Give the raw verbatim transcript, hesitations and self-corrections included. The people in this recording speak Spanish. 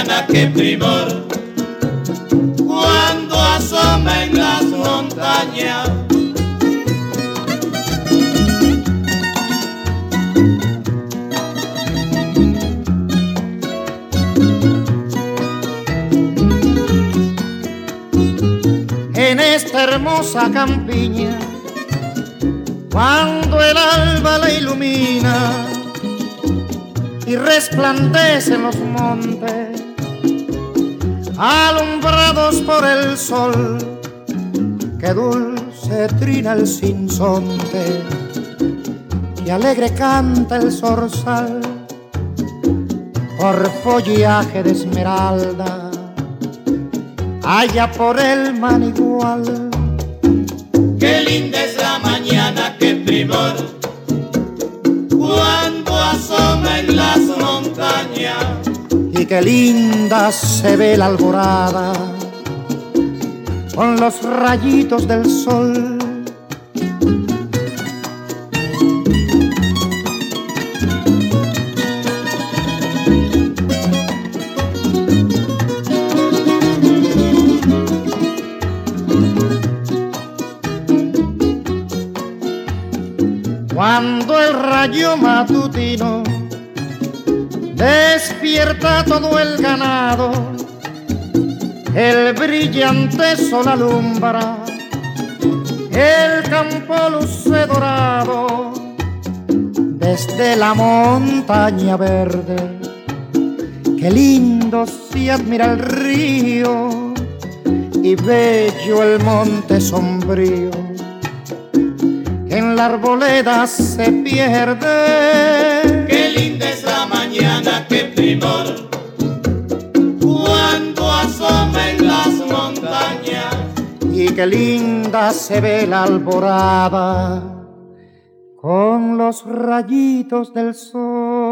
mañana, qué primor, cuando asoma en las montañas. En esta hermosa campiña, cuando el alba la ilumina y resplandecen los montes, alumbrados por el sol, que dulce trina el sinsonte y alegre canta el zorzal por follaje de esmeralda, allá por el manigual. Qué linda es la mañana, qué primor, cuando asoma en las montañas. Y qué linda se ve la alborada con los rayitos del sol. Cuando el rayo matutino despierta todo el ganado, el brillante sol alumbra, el campo luce dorado, desde la montaña verde. Qué lindo se admira el río y bello el monte sombrío, en la arboleda se pierde. Qué linda es la mañana, qué primor, cuando asoma en las montañas. Y qué linda se ve la alborada con los rayitos del sol.